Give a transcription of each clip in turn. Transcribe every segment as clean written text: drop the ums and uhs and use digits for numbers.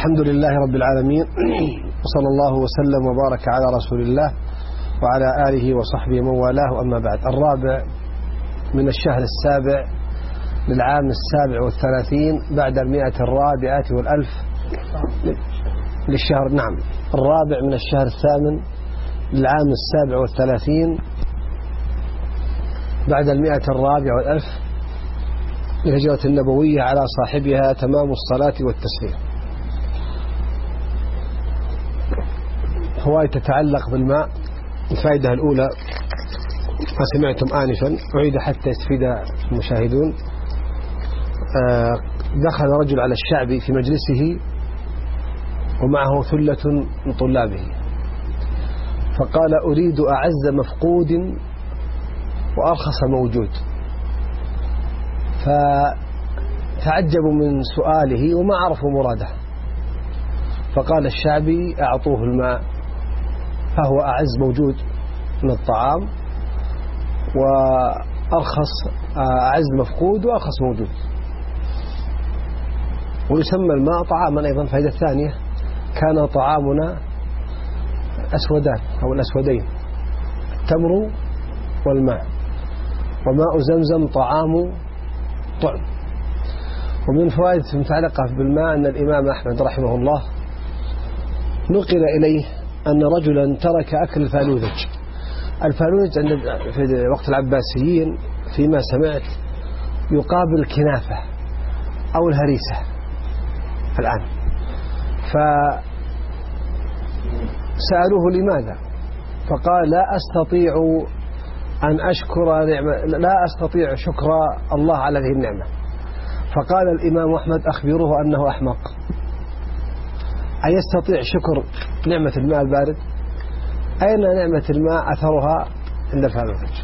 الحمد لله رب العالمين، وصلى الله وسلم وبارك على رسول الله وعلى آله وصحبه من والاه. أما بعد، الرابع من الشهر السابع للعام 37 بعد 140 للشهر. نعم، الرابع من الشهر الثامن للعام 37 بعد 140 للهجرة النبوية على صاحبها تمام الصلاة والتسليم. هواية تتعلق بالماء. الفائدة الأولى ما سمعتم آنفا، أعيد حتى يستفيد المشاهدون. دخل رجل على الشعبي في مجلسه ومعه ثلة من طلابه، فقال: أريد أعز مفقود وأرخص موجود. فتعجبوا من سؤاله وما عرفوا مراده، فقال الشعبي: أعطوه الماء، فهو أعز موجود من الطعام، وأرخص أعز مفقود وأرخص موجود. ويسمى الماء طعاما أيضا. فائدة ثانية: كان طعامنا أسودان أو الأسودين، التمر والماء، وماء زمزم طعام طعم. ومن فوائد المتعلقة بالماء أن الإمام أحمد رحمه الله نقل إليه أن رجلا ترك أكل الفالوذج. الفالوذج في وقت العباسيين فيما سمعت يقابل الكنافة أو الهريسة الآن. فسألوه لماذا، فقال: لا أستطيع شكر الله على هذه النعمة. فقال الإمام أحمد: أخبروه أنه أحمق. أيستطيع شكر نعمة الماء البارد؟ أين نعمة الماء أثرها عند الفالوذج؟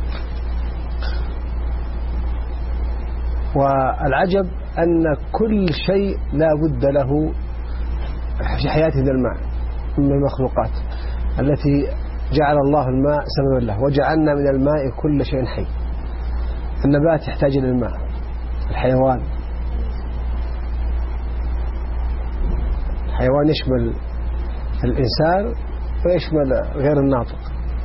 والعجب أن كل شيء لا بد له في حياتنا الماء من المخلوقات التي جعل الله الماء سببا له، وجعلنا من الماء كل شيء حي. النبات يحتاج إلى الماء، الحيوان يشمل الإنسان ويشمل غير الناطق.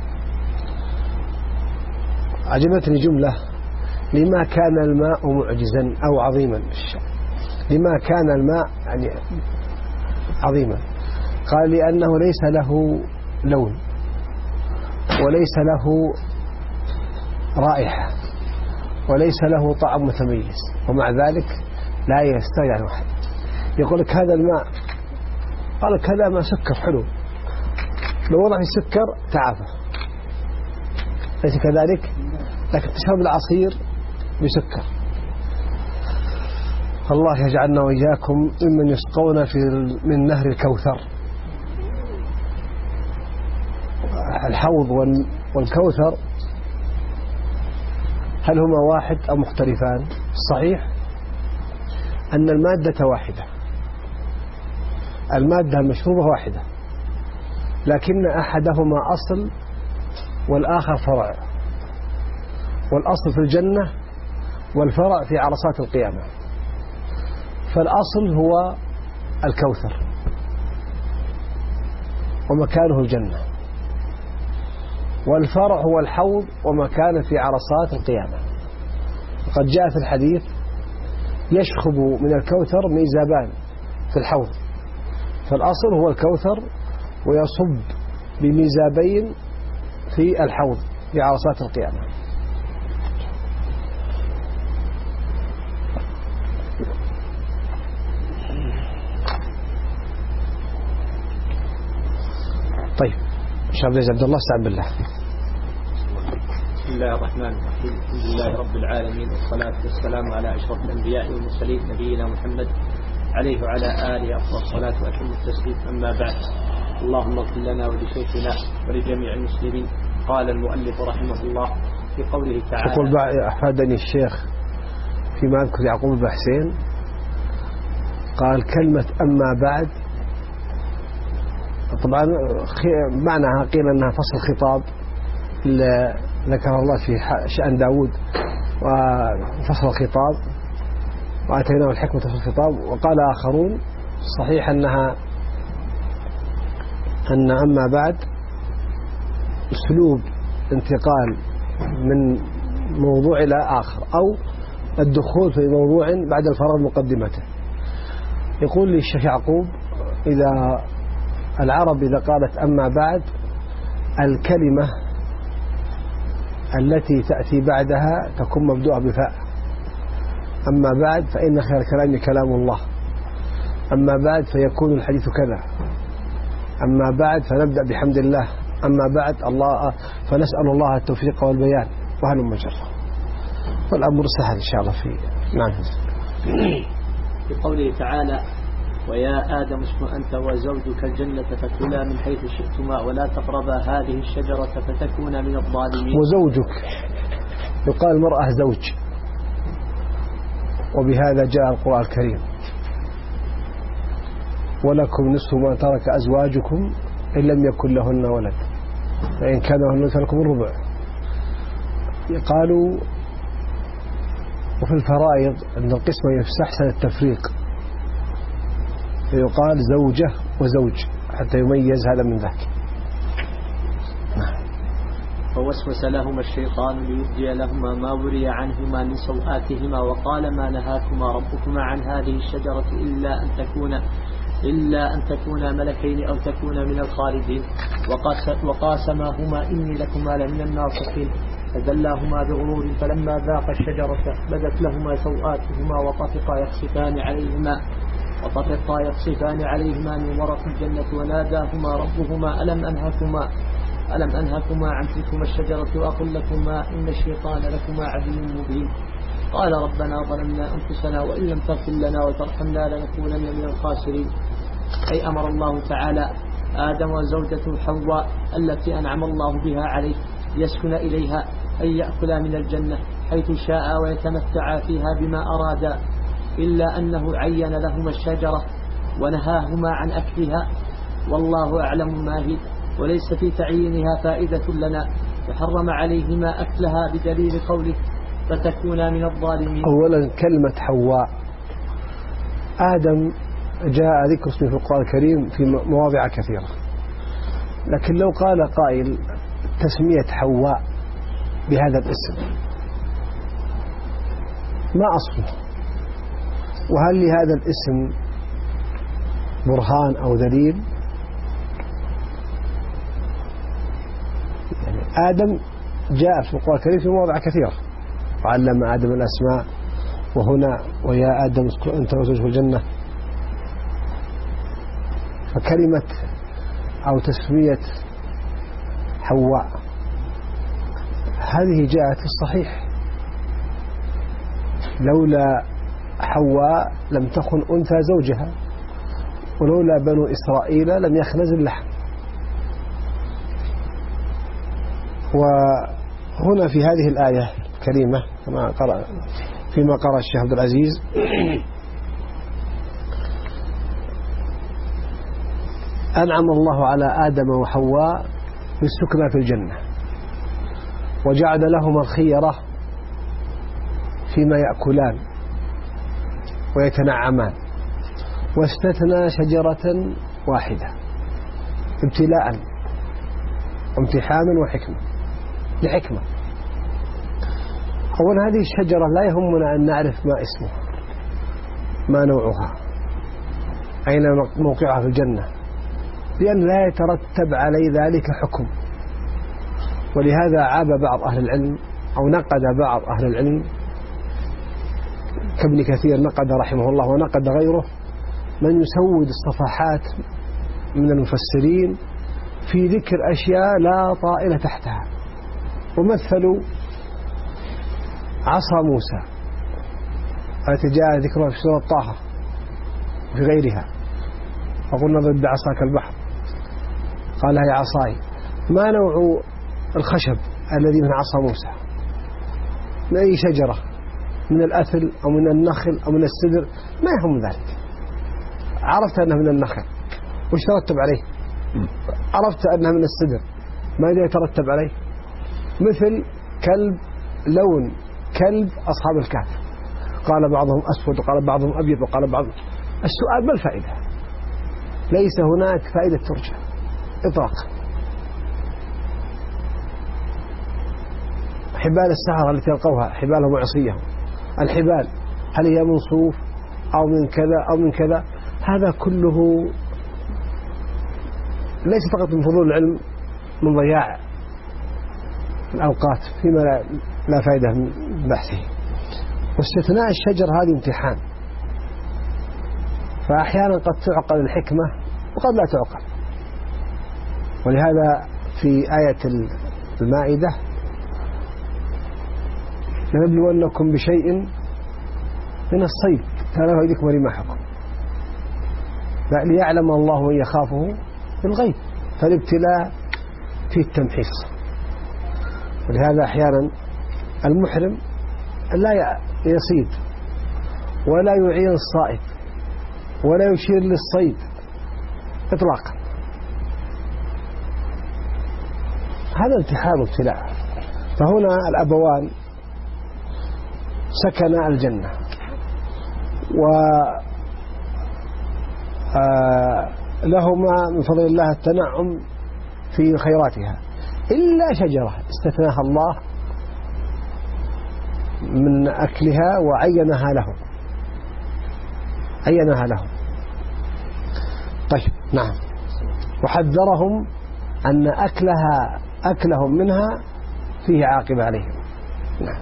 عجبتني جملة: لما كان الماء معجزا أو عظيما. لما كان الماء يعني عظيما؟ قال: لأنه ليس له لون وليس له رائحة وليس له طعم متميز، ومع ذلك لا يستغني عنه أحد. يقول لك هذا الماء، قال لك هذا ما سكر حلو، لو وضع في السكر تعافى، ليس كذلك؟ لكن تشرب العصير بسكر. الله يجعلنا وإياكم ممن يسقون من نهر الكوثر. الحوض والكوثر هل هما واحد أو مختلفان؟ صحيح أن المادة واحدة، المادة المشروبة واحدة، لكن أحدهما أصل والآخر فرع، والأصل في الجنة والفرع في عرصات القيامة. فالأصل هو الكوثر ومكانه الجنة، والفرع هو الحوض ومكانه في عرصات القيامة. وقد جاء في الحديث: يشخب من الكوثر ميزابان في الحوض. فالأصل هو الكوثر، ويصب بميزابين في الحوض في عرصات القيامة. طيب، شاب عبد الله استعن بالله. بسم الله الرحمن الرحيم. الحمد لله رب العالمين، والصلاة والسلام على أشرف الأنبياء والمرسلين نبينا محمد عليه وعلى آله أفضل الصلاة وأتم التسليم. أما بعد، اللهم اغفر لنا ولشيخنا ولجميع المسلمين. قال المؤلف رحمه الله في قوله تعالى: يقول: أفادني الشيخ فيما أذكر يعقوب بن حسين قال كلمة أما بعد. طبعا معناها قيل أنها فصل خطاب ذكر الله في شأن داود وفصل الخطاب، وآتيناه الحكمة في الخطاب. وقال آخرون صحيح أن أما بعد أسلوب انتقال من موضوع إلى آخر أو الدخول في موضوع بعد الفراغ مقدمته. يقول لي الشيخ يعقوب إذا العرب إذا قالت أما بعد الكلمة التي تأتي بعدها تكون مبدوءة بفاء. أما بعد فإن خير الكلام كلام الله، أما بعد فيكون الحديث كذا، أما بعد فنبدأ بحمد الله، أما بعد الله فنسأل الله التوفيق والبيان وهل مجرى. والأمر سهل إن شاء الله في في قوله تعالى ويا آدم اسكن أنت وزوجك الجنة فكلا من حيث شئتما ولا تقربا هذه الشجرة فتكونا من الظالمين. وزوجك يقال المرأة زوج، وبهذا جاء القرآن الكريم ولكم نصف ما ترك أزواجكم إن لم يكن لهن ولد فإن كان لهن فلكم الربع. قالوا وفي الفرائض أن القسمة يستحسن التفريق فيقال زوجة وزوج حتى يميز هذا من ذاك. فوسوس لهما الشيطان ليبدي لهما ما وري عنهما من سوآتهما وقال ما نهاكما ربكما عن هذه الشجرة إلا أن تكونا ملكين أو تكونا من الخالدين وقاسماهما إني لكما لمن الناصحين فدلاهما بغرور فلما ذاقا الشجرة بدت لهما سوآتهما وطفقا يخصفان عليهما من ورق الجنة وناداهما ربهما ألم أنهكما عن تلكما الشجرة وأقل لكما إن الشيطان لكما عدو مبين قال ربنا ظلمنا أنفسنا وإن لم تغفر لنا وترحمنا لنكونن من الخاسرين. أي أمر الله تعالى آدم وزوجته حواء التي أنعم الله بها عليه يسكن إليها أي يأكلا من الجنة حيث شاء ويتمتعا فيها بما أرادا إلا أنه عين لهما الشجرة ونهاهما عن أكلها والله أعلم ما هي وليس في تعيينها فائدة لنا وحرم عليهما أكلها بدليل قوله فتكونا من الظالمين. أولا كلمة حواء آدم جاء ذكر اسمه في القرآن الكريم في مواضع كثيرة، لكن لو قال قائل تسمية حواء بهذا الاسم ما أصله؟ وهل لهذا الاسم برهان أو دليل؟ يعني آدم جاء في القرآن الكريم في مواضع كثيرة وعلم آدم الأسماء وهنا ويا آدم اسكن أنت وزوجك الجنة. فكلمة أو تسمية حواء هذه جاءت في الصحيح لولا حواء لم تخن أنثى زوجها ولولا بنو إسرائيل لم يخنز اللحم. وهنا في هذه الآية الكريمة فيما قرأ الشيخ عبد العزيز أنعم الله على آدم وحواء بالسكنى في الجنة وجعل لهما الخيرة فيما يأكلان ويتنعمان واستثنى شجرة واحدة ابتلاء وامتحانا وحكمة لحكمة. أولا هذه الشجرة لا يهمنا أن نعرف ما اسمها ما نوعها أين موقعها في الجنة لأن لا يترتب علي ذلك حكم. ولهذا عاب بعض أهل العلم أو نقد بعض أهل العلم كابن كثير نقد رحمه الله ونقد غيره من يسود الصفحات من المفسرين في ذكر أشياء لا طائل تحتها. ومثلوا عصا موسى التي جاء ذكرها في سورة طه وفي غيرها فقلنا ضد عصاك البحر قال يا عصاي. ما نوع الخشب الذي من عصا موسى؟ من أي شجرة؟ من الأثل أو من النخل أو من السدر؟ ما يهم ذلك. عرفت أنها من النخل وش ترتب عليه؟ عرفت أنها من السدر ماذا يترتب عليه؟ مثل كلب لون كلب أصحاب الكهف قال بعضهم أسود وقال بعضهم أبيض وقال بعضهم. السؤال ما الفائدة؟ ليس هناك فائدة ترجع إطلاقا. حبال السحرة التي ألقوها حبالهم وعصيهم، الحبال هل هي من صوف أو من كذا أو من كذا؟ هذا كله ليس فقط من فضول العلم، من ضياع الأوقات فيما لا فائدة من بحثه. واستثناء الشجر هذه امتحان، فأحيانا قد تعقل الحكمة وقد لا تعقل. ولهذا في آية المائدة لنبلونكم بشيء من الصيد تنالوا أيديكم ورماحكم ليعلم الله من يخافه بالغيب، فالابتلاء فيه التمحيص. ولهذا أحيانا المحرم لا يصيد ولا يعين الصائد ولا يشير للصيد إطلاقا. هذا امتحان وابتلاء. فهنا الأبوان سكنا الجنة ولهما من فضل الله التنعم في خيراتها، إلا شجرة استثناها الله من أكلها وعينها لهم. طيب نعم. وحذرهم أن أكلهم منها فيه عاقبة عليهم. نعم.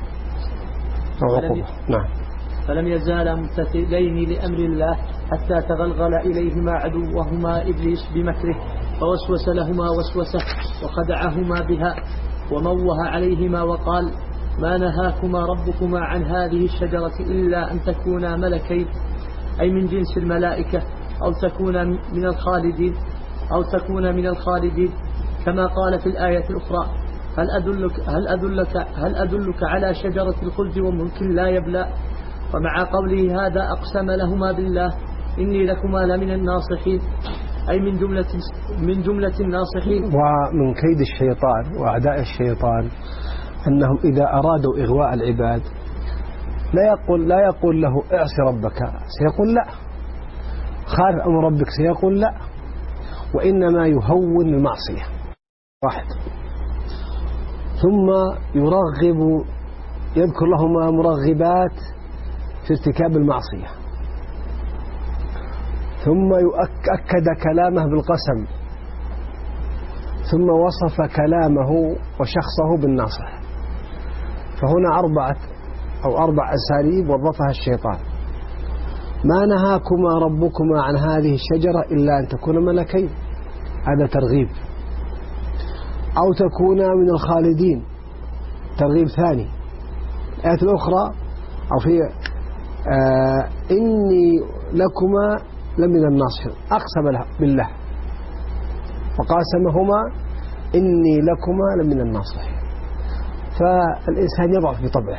نعم. فلم يزالا ممتثلين لأمر الله حتى تغلغل إليهما عدوهما إبليس بمكره فوسوس لهما وسوسة وخدعهما بها وموه عليهما وقال: ما نهاكما ربكما عن هذه الشجرة إلا أن تكونا ملكين، أي من جنس الملائكة، أو تكونا من الخالدين كما قال في الآية الأخرى: هل أدلك على شجرة الخلد وملك لا يبلى. ومع قوله هذا أقسم لهما بالله إني لكما لمن الناصحين، أي من جملة الناصحين. ومن كيد الشيطان وأعداء الشيطان أنهم إذا أرادوا إغواء العباد لا يقول له اعصي ربك، سيقول لا. خالف أمر ربك، سيقول لا. وإنما يهون المعصية واحد، ثم يذكر لهما مرغبات في ارتكاب المعصية، ثم أكد كلامه بالقسم، ثم وصف كلامه وشخصه بالناصح. فهنا أربع أساليب وظفها الشيطان. ما نهاكما ربكما عن هذه الشجرة إلا أن تكونا ملكين، هذا ترغيب، أو تكونا من الخالدين، ترغيب ثاني. الآية الأخرى أو في إني لكما لمن الناصحين، أقسم بالله وقاسمهما إني لكما لمن الناصحين. فالإنسان يضعف بطبعه.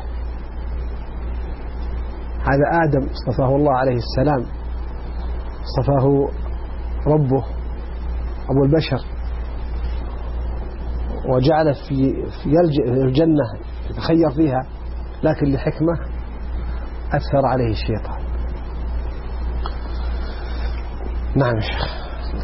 هذا آدم اصطفاه الله عليه السلام، اصطفاه ربه أبو البشر، وجعل في الجنة يتخير فيها، لكن لحكمة أثر عليه الشيطان. نعم يا شيخ.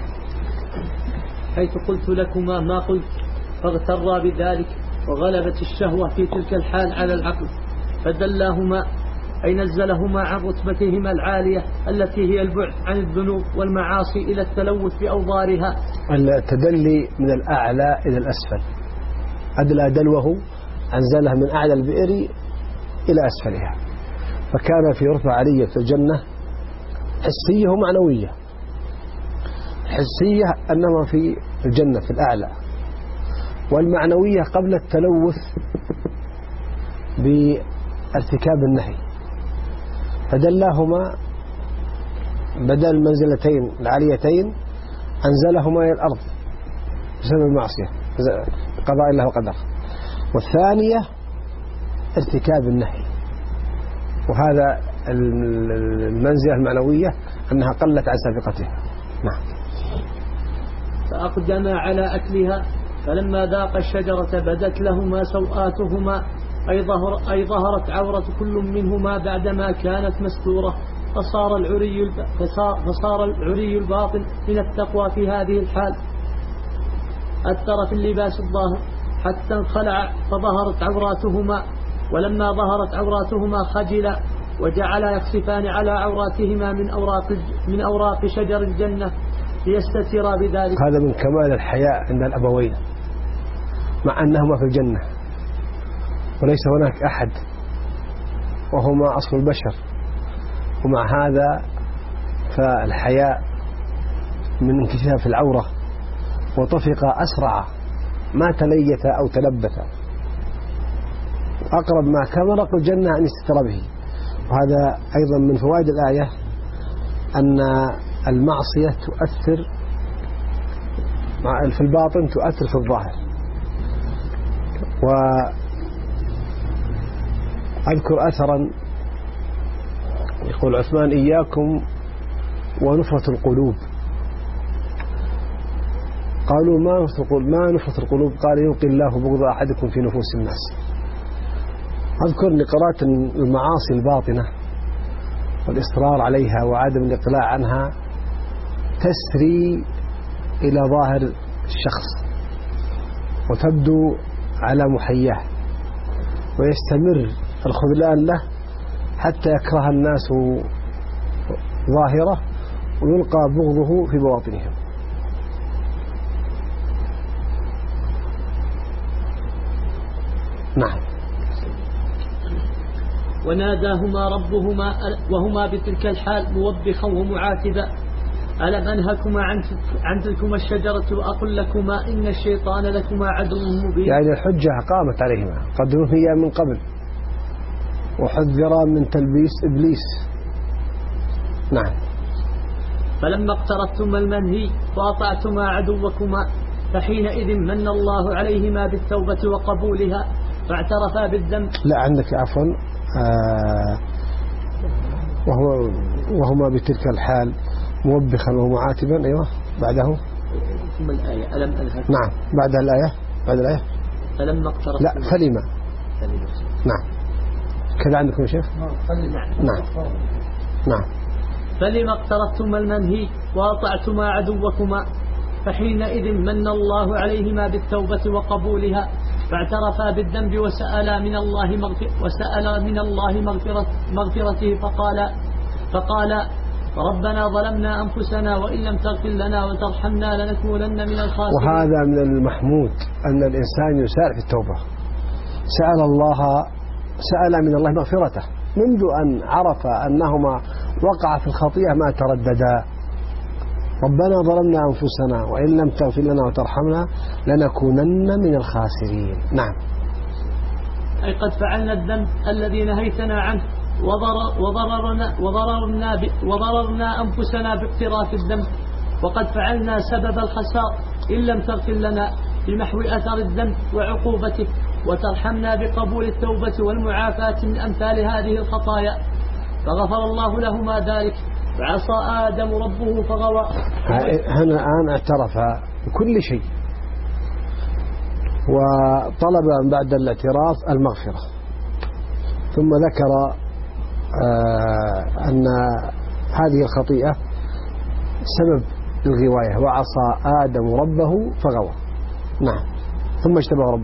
حيث قلت لكما ما قلت فاغترا بذلك وغلبت الشهوة في تلك الحال على العقل فدلاهما، أي نزلهما عن رتبتهما العالية التي هي البعد عن الذنوب والمعاصي إلى التلوث بأوضارها. التدلي من الأعلى إلى الأسفل، أدلى دلوه أنزله من أعلى البئر إلى أسفلها، فكان في رتبة عالية في الجنة حسية ومعنوية. حسية أنما في الجنة في الأعلى، والمعنوية قبل التلوث بارتكاب النهي، فدلاهما بدل المنزلتين العاليتين أنزلهما إلى الأرض بسبب المعصية قضاء الله وقدره. والثانية ارتكاب النهي، وهذا المنزلة المعنوية أنها قلت عن سابقتها. نعم. فأقدم على أكلها فلما ذاق الشجرة بدت لهما سوآتهما، أي ظهرت عورة كل منهما بعدما كانت مستورة، فصار العري الباطن من التقوى في هذه الحال أثر في اللباس الظاهر حتى انخلع فظهرت عوراتهما، ولما ظهرت عوراتهما خجلا وجعلا يخسفان على عوراتهما من أوراق شجر الجنة ليستترا بذلك. هذا من كمال الحياء عند الأبوين مع أنهما في الجنة وليس هناك أحد وهما أصل البشر، ومع هذا فالحياء من انكشاف العورة وطفق أسرع ما تليت أو تلبث، أقرب ما كان رق الجنة أن يستتر به. وهذا أيضا من فوائد الآية أن المعصية تؤثر في الباطن تؤثر في الظاهر. وأذكر أثرا يقول عثمان: إياكم ونفرة القلوب. قالوا: ما نفرة القلوب؟ قال: يلقي الله بغض أحدكم في نفوس الناس. أذكر أن قراءة المعاصي الباطنة والإصرار عليها وعدم الإقلاع عنها تسري إلى ظاهر الشخص وتبدو على محياه، ويستمر الخذلان له حتى يكره الناس ظاهرة ويلقى بغضه في بواطنهم. نعم. وناداهما ربهما وهما بتلك الحال موبخا ومعاتبا: ألم أنهكما عن تلكما الشجرة وأقل لكما إن الشيطان لكما عدو مبين. يعني الحجة قامت عليهما، قد نهيا من قبل وحذرا من تلبيس إبليس. نعم. فلما اقترفتما المنهي وأطعتما عدوكما فحينئذ من الله عليهما بالتوبة وقبولها فاعترفا بالذنب. لا، عندك عفوا وهما بتلك الحال موبخا ومعاتبا. أيوة بعده ثم الآية ألم أنهك. نعم بعد الآية فلما اقترفتما. لا فلما. نعم كذا عندكم يا شيخ. نعم. فلما اقترفتما المنهي وأطعتما عدوكما فحينئذ من الله عليهما بالتوبة وقبولها فاعترفا بالذنب وسألا من الله مغفرته فقال ربنا ظلمنا أنفسنا وإن لم تغفر لنا وترحمنا لنكونن من الخاسرين. وهذا من المحمود أن الإنسان يسارع في التوبة. سأل من الله مغفرته منذ أن عرف أنهما وقع في الخطيئة ما ترددا: ربنا ظلمنا أنفسنا وإن لم تغفر لنا وترحمنا لنكونن من الخاسرين. نعم. أي قد فعلنا الذنب الذي نهيتنا عنه وضررنا أنفسنا باقتراف الذنب، وقد فعلنا سبب الخسار إن لم تغفر لنا بمحو أثر الذنب وعقوبته وترحمنا بقبول التوبة والمعافاة من أمثال هذه الخطايا. فغفر الله لهما ذلك فعصى آدم ربه فغوى. هنا الآن اعترف بكل شيء وطلب بعد الاعتراف المغفرة، ثم ذكر أن هذه الخطيئة سبب الغواية، وعصى آدم ربه فغوى. نعم. ثم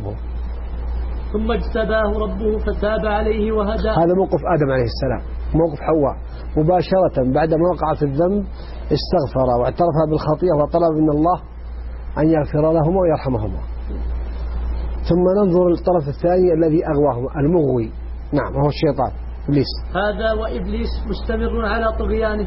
اجتباه ربه فتاب عليه وهدى. هذا موقف آدم عليه السلام. موقف حواء مباشرة بعدما وقع في الذنب استغفر واعترف بالخطيئة وطلب من الله أن يغفر لهما ويرحمهما. ثم ننظر للطرف الثاني الذي أغواهما المغوي. نعم، وهو الشيطان إبليس. هذا وإبليس مستمر على طغيانه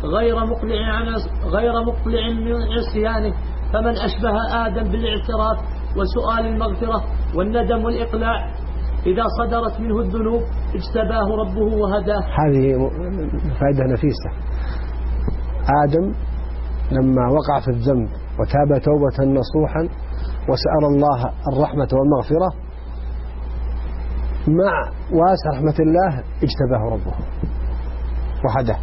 غير مقلع من عصيانه. فمن أشبه آدم بالاعتراف وسؤال المغفرة والندم والإقلاع إذا صدرت منه الذنوب اجتباه ربه وهداه. هذه فائدة نفيسة. آدم لما وقع في الذنب وتاب توبة نصوحا وسأل الله الرحمة والمغفرة مع واسع رحمة الله اجتباه ربه وهداه.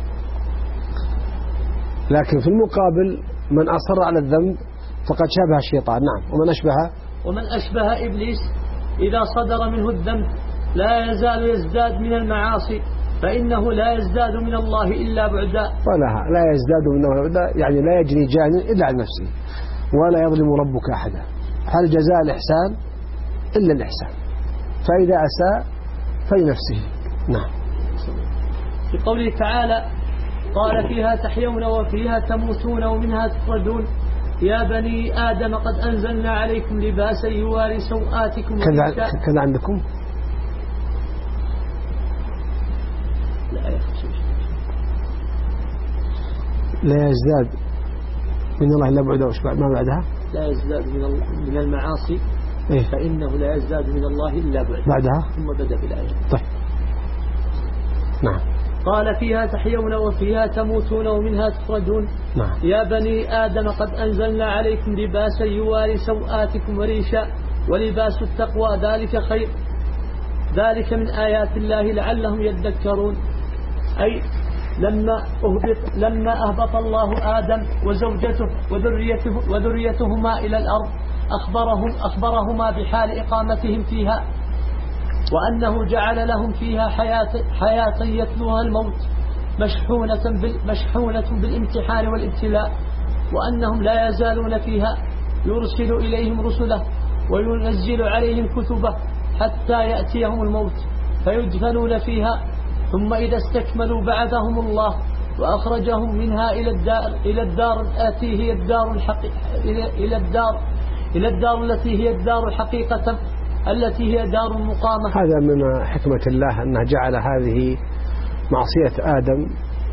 لكن في المقابل من أصر على الذنب فقد شابه الشيطان. نعم. ومن أشبه إبليس إذا صدر منه الذنب لا يزال يزداد من المعاصي فإنه لا يزداد من الله إلا بعدا. لا يزداد من الله إلا بعدا، يعني لا يجري جان إلا عن نفسه، ولا يظلم ربك أحدا. هل جزاء الإحسان إلا الإحسان، فإذا أساء فلنفسه. نعم. في قوله تعالى: قال فيها تحيون وفيها تموتون ومنها تخرجون يا بني آدم قد أنزلنا عليكم لباسا يواري سوآتكم. كذا عندكم؟ لا يزداد من الله إلا بعده. وش ما بعدها؟ لا يزداد من المعاصي إيه؟ فإنه لا يزداد من الله إلا بعدها ثم بدأ بالآية. طيب. نعم. قال فيها تحيون وفيها تموتون ومنها تخرجون. نعم. يا بني آدم قد أنزلنا عليكم لباسا يواري سوآتكم وريشا ولباس التقوى ذلك خير، ذلك من آيات الله لعلهم يذكرون. أي لما أهبط الله آدم وزوجته وذريتهما إلى الأرض أخبرهما بحال إقامتهم فيها، وأنه جعل لهم فيها حياة يتلوها الموت مشحونة بالامتحان والابتلاء، وأنهم لا يزالون فيها يرسل إليهم رسله وينزل عليهم كتبه حتى يأتيهم الموت فيدفنون فيها، ثم إذا استكملوا بعثهم الله وأخرجهم منها إلى الدار التي هي الدار التي هي الدار الحقيقة التي هي دار المقامة. هذا من حكمة الله أنه جعل هذه معصية آدم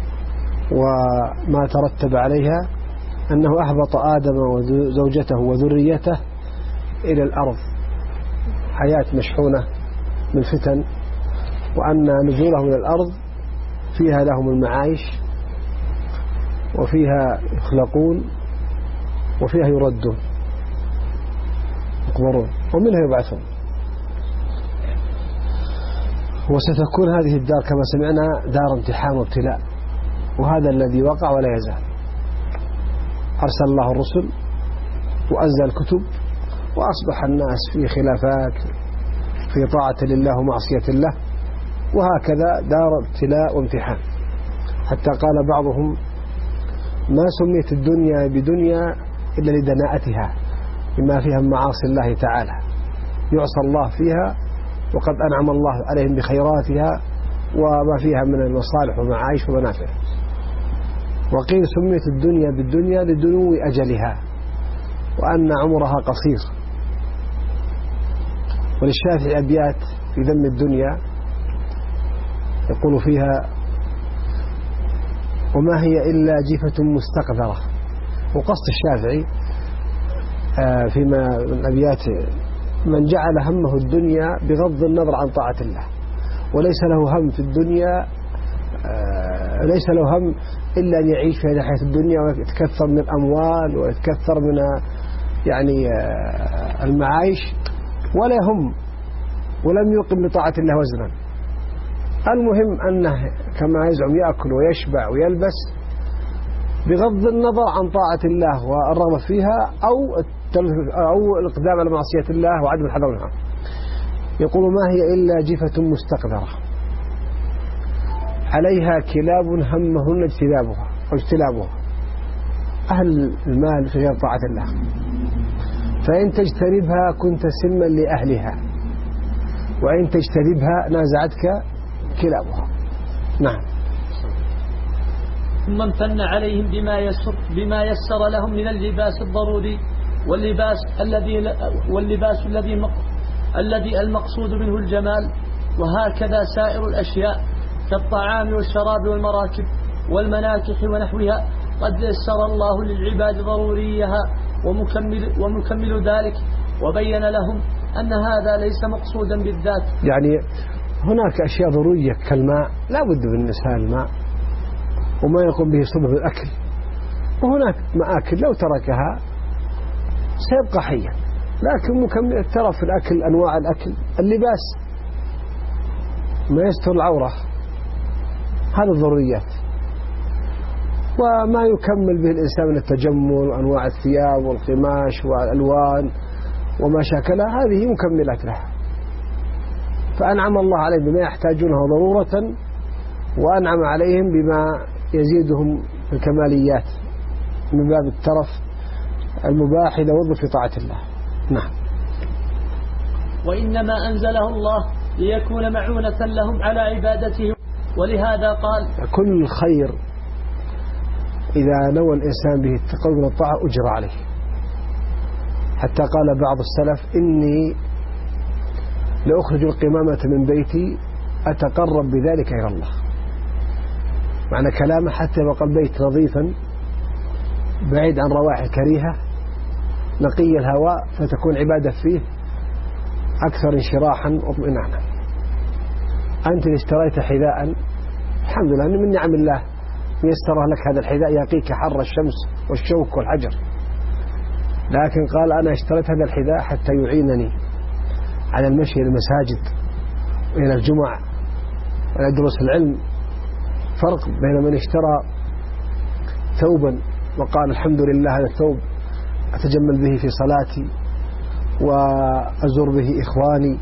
وما ترتب عليها، أنه أهبط آدم وزوجته وذريته إلى الأرض حياة مشحونة من فتن، وأن نزولهم إلى الأرض فيها لهم المعايش، وفيها يخلقون، وفيها يردون يقبرون، ومنها يبعثون. وستكون هذه الدار كما سمعنا دار امتحان وابتلاء، وهذا الذي وقع ولا يزال. أرسل الله الرسل وأنزل الكتب، وأصبح الناس في خلافات في طاعة لله ومعصية الله، وهكذا دار ابتلاء وامتحان. حتى قال بعضهم: ما سميت الدنيا بدنيا إلا لدناءتها، بما فيها من معاصي الله تعالى، يعصى الله فيها وقد أنعم الله عليهم بخيراتها وما فيها من المصالح ومعايش ومنافع. وقيل سميت الدنيا بالدنيا لدنو أجلها، وأن عمرها قصير. وللشافعي أبيات في ذم الدنيا يقول فيها: وما هي إلا جيفة مستقذرة. وقصد الشافعي فيما من أبياته: من جعل همه الدنيا بغض النظر عن طاعة الله، وليس له هم في الدنيا، ليس له هم إلا أن يعيش في هذه الحياة الدنيا ويتكثر من الأموال ويتكثر من يعني المعايش، ولا يهم ولم يقم بطاعة الله وزنا. المهم أنه كما يزعم يأكل ويشبع ويلبس بغض النظر عن طاعة الله والرغبة فيها أو الإقدام على معصية الله وعدم الحذر منها. يقول: ما هي إلا جيفة مستقذرة عليها كلاب همهن اجتلابها. أهل المال في غير طاعة الله، فإن تجتنبها كنت سلما لأهلها، وإن تجتنبها نازعتك كلابها. نعم. ثم امتن عليهم بما يسر لهم من اللباس الضروري واللباس الذي المقصود منه الجمال، وهكذا سائر الأشياء كالطعام والشراب والمراكب والمناكح ونحوها قد يسر الله للعباد ضروريها ومكمل ذلك، وبين لهم أن هذا ليس مقصودا بالذات. يعني هناك أشياء ضرورية كالماء لا بد من نساء الماء وما يقوم به سبب الأكل، وهناك مآكل لو تركها سيبقى حيا، لكن مكمل ترى في الأكل أنواع الأكل، اللباس ما يستر العورة، هذه الضروريات، وما يكمل به الإنسان من التجمل وأنواع الثياب والقماش والألوان وما شاكلها، هذه مكملات لها. فأنعم الله عليهم بما يحتاجونه ضرورة وأنعم عليهم بما يزيدهم في الكماليات من باب الترف المباح إذا وضع في طاعة الله. نعم. وإنما أنزله الله ليكون معونة لهم على عبادته، ولهذا قال: كل خير إذا نوى الإنسان به التقرب من الطاعة أجر عليه، حتى قال بعض السلف: إني لأخرج القمامة من بيتي أتقرب بذلك إلى الله. معنى كلامه حتى يبقى البيت نظيفا بعيد عن روائح كريهة نقي الهواء، فتكون عبادة فيه أكثر انشراحا واطمئنانا. أنت اشتريت حذاء، الحمد لله من نعم الله يسر لك هذا الحذاء يقيك حر الشمس والشوك والحجر، لكن قال: أنا اشتريت هذا الحذاء حتى يعينني على المشي إلى المساجد وإلى الجمع وإلى دروس العلم. فرق بين من اشترى ثوبا وقال: الحمد لله هذا الثوب أتجمل به في صلاتي وأزور به إخواني،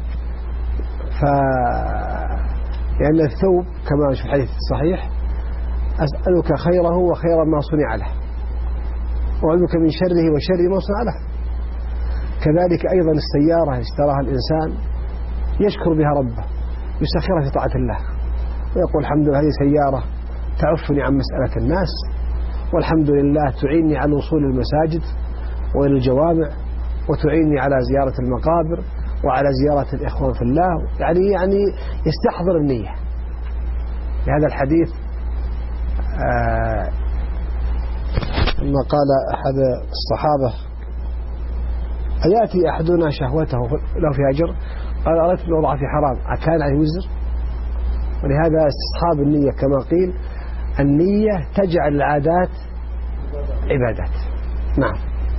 لأن الثوب كما في الحديث الصحيح: أسألك خيره وخير ما صنع له، وأعوذ من شره وشر ما صنع له. كذلك أيضا السيارة اشتراها الإنسان يشكر بها ربه، يسخرها في طاعة الله، ويقول: الحمد لله هذه سيارة تعفني عن مسألة الناس، والحمد لله تعيني على وصول المساجد وإلى الجوامع، وتعيني على زيارة المقابر وعلى زيارة الإخوان في الله. يعني يستحضر النية. لهذا الحديث لما قال أحد الصحابة: أيأتي أحدنا شهوته له في أجر؟ قال: أردت أن أوضع في حرام أكان عليه وزر؟ ولهذا استصحاب النية كما قيل: النية تجعل العادات عبادات. نعم.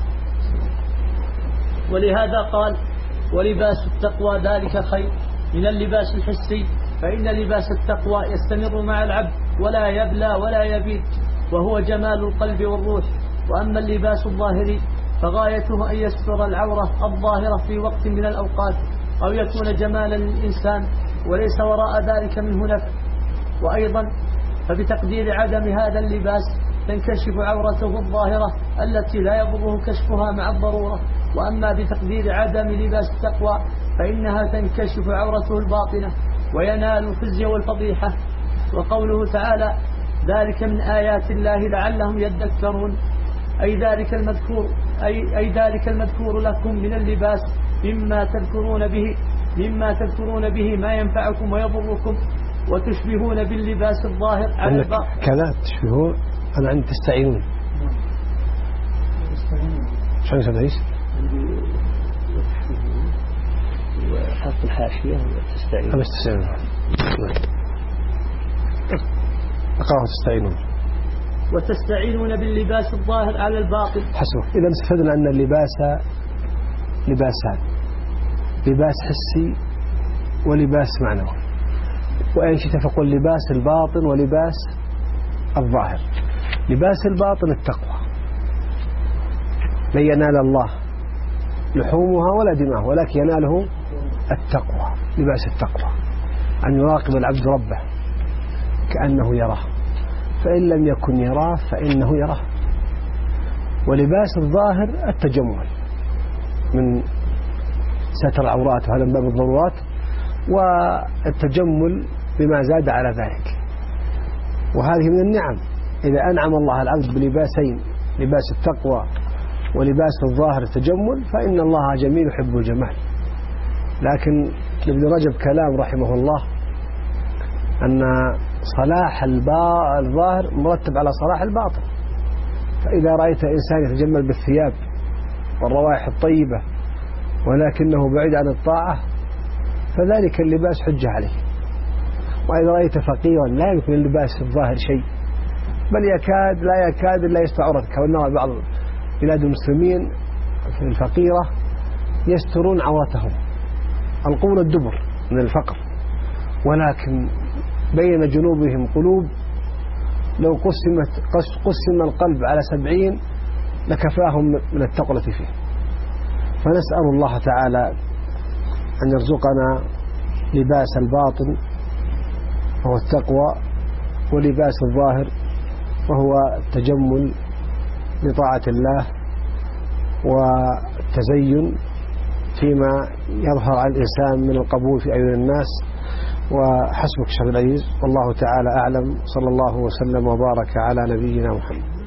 ولهذا قال: ولباس التقوى ذلك خير من اللباس الحسي، فإن لباس التقوى يستمر مع العبد ولا يبلى ولا يبيد، وهو جمال القلب والروح. وأما اللباس الظاهري فغايته أن يستر العورة الظاهرة في وقت من الأوقات، أو يكون جمالا للإنسان وليس وراء ذلك منه نفع. وأيضا فبتقدير عدم هذا اللباس تنكشف عورته الظاهرة التي لا يضره كشفها مع الضرورة. وأما بتقدير عدم لباس التقوى فإنها تنكشف عورته الباطنة وينال الخزي والفضيحة. وقوله تعالى: ذلك من آيات الله لعلهم يذكرون، أي ذلك المذكور لكم من اللباس مما تذكرون به ما ينفعكم ويضركم، وتشبهون باللباس الظاهر على الباطن. كذا تشبهون. أنا عندي تستعينون. شلون تدعيش؟ وحط الحاشية وتستعين. بس تستعينون. أقرأ تستعينون. وتستعينون باللباس الظاهر على الباطن. حسنا. إذا استفدنا أن اللباس لباسان: لباس حسي ولباس معنوي. وإن شئت فقل لباس الباطن ولباس الظاهر. لباس الباطن التقوى، لن ينال الله لحومها ولا دماءها، ولكن يناله التقوى. لباس التقوى أن يراقب العبد ربه كأنه يراه، فإن لم يكن يراه فإنه يراه. ولباس الظاهر التجمل من ستر العورات، وهذا من باب الضرورات، والتجمل بما زاد على ذلك. وهذه من النعم. إذا أنعم الله العبد بلباسين: لباس التقوى ولباس الظاهر التجمل، فإن الله جميل يحب الجمال. لكن ابن رجب كلام رحمه الله أن صلاح الظاهر مرتب على صلاح الباطن. فإذا رأيت إنسان يتجمل بالثياب والروائح الطيبة ولكنه بعيد عن الطاعة، فذلك اللباس حجة عليه. وإذا رأيت فقيرا لا يمكن اللباس في الظاهر شيء، بل لا يكاد لا يستر عورته. كما بعض بلاد المسلمين في الفقيرة يسترون عورتهم، القون الدبر من الفقر، ولكن بين جنوبهم قلوب لو قسم القلب على 70 لكفاهم من التقوى فيه. فنسأل الله تعالى أن يرزقنا لباس الباطن وهو التقوى، ولباس الظاهر وهو التجمل لطاعة الله وتزين فيما يظهر على الإنسان من القبول في أعين الناس. وحسبك شيخ العزيز، والله تعالى أعلم. صلى الله وسلم وبارك على نبينا محمد.